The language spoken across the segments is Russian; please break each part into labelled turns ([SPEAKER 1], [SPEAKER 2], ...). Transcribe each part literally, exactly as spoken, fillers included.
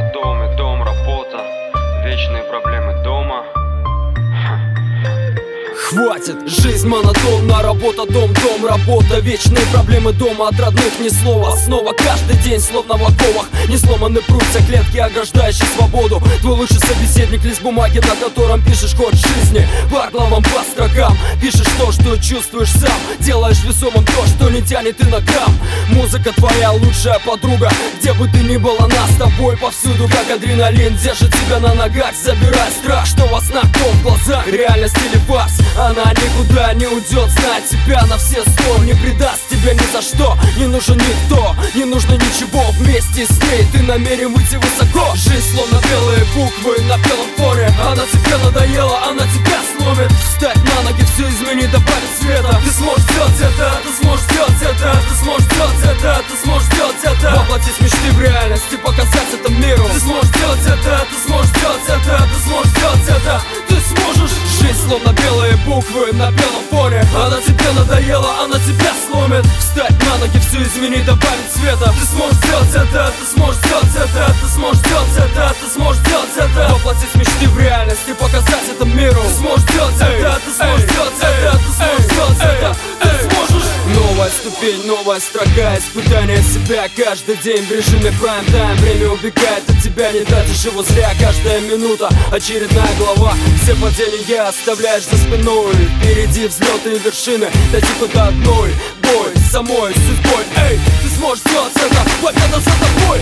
[SPEAKER 1] доме, дом, работа, вечные проблемы дома.
[SPEAKER 2] Хватит! Жизнь монотонна, работа, дом, дом, работа. Вечные проблемы дома, от родных ни слова. Снова каждый день, словно в оковах. Не сломаны прутья, клетки, ограждающие свободу. Твой лучший собеседник, лист бумаги, на котором пишешь ход жизни. По главам, по строкам пишешь то, что чувствуешь сам. Делаешь весомым то, что не тянет и на грамм. Музыка твоя лучшая подруга. Где бы ты ни была, нас с тобой повсюду. Как адреналин держит тебя на ногах. Забирай страх, что во снах, то в глазах. Реальность или фарс, она никуда не уйдет. Знает тебя на все сто, не предаст тебя ни за что. Не нужен никто, не нужно ничего. Вместе с ней ты намерен выйти высоко. Жизнь словно белые буквы на белом фоне. Она тебе надоела, она тебя сломит. Встать на ноги, все изменить, добавить света. Ты сможешь сделать это, ты сможешь сделать это. Ты сможешь сделать это, ты сможешь сделать это. Воплотить мечты в реальность и показать это миру. Ты сможешь сделать это, ты сможешь сделать это. Ты сможешь сделать это, ты сможешь. Жизнь словно белые буквы на белом фоне. Она тебе надоела, она тебя сломит. Встать на ноги, все изменить, добавить света. Ты сможешь сделать это, ты сможешь сделать это. Ты сможешь сделать это, ты сможешь сделать это. Воплотить мечты в реальность и показать это миру. Ты сможешь сделать это, ты сможешь сделать это. Ты сможешь сделать это, ты сможешь. Новая ступень, новая строка, испытание себя каждый день в режиме прайм-тайм. Время убегает от тебя, не тратишь его зря. Каждая минута очередная глава. Все падения оставляешь за спиной. Впереди взлеты и вершины, дойти куда одной. Бой с самой судьбой. Эй, ты сможешь сделать это, победа за тобой.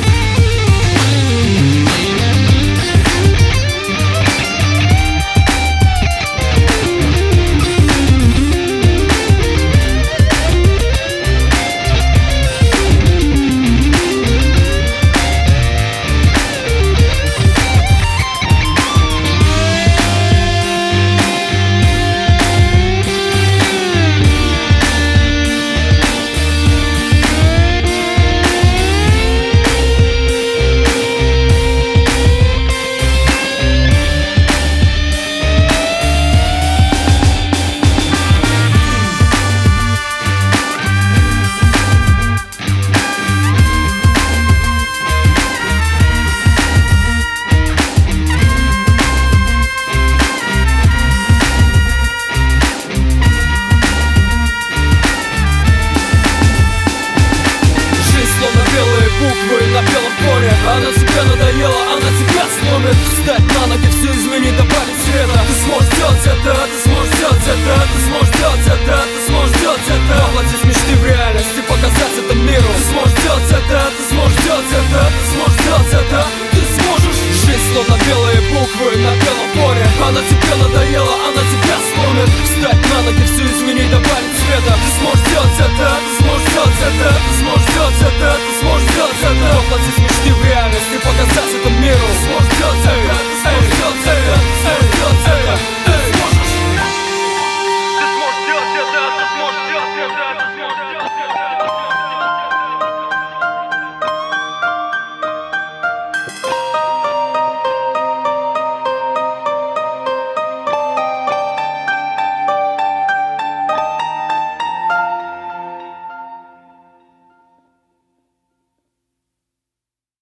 [SPEAKER 2] Буквы на белом фоне. Она тебе надоела, она тебя сломит. Встать на ноги, все изменить, добавить света. Ты сможешь сделать это, ты сможешь сделать это. Ты сможешь сделать это, ты сможешь сделать это. Воплотить мечты в реальность и показать это миру. Ты сможешь сделать это, ты сможешь сделать это. Ты сможешь сделать это, ты сможешь. Жизнь словно белые буквы на белом фоне. Она тебе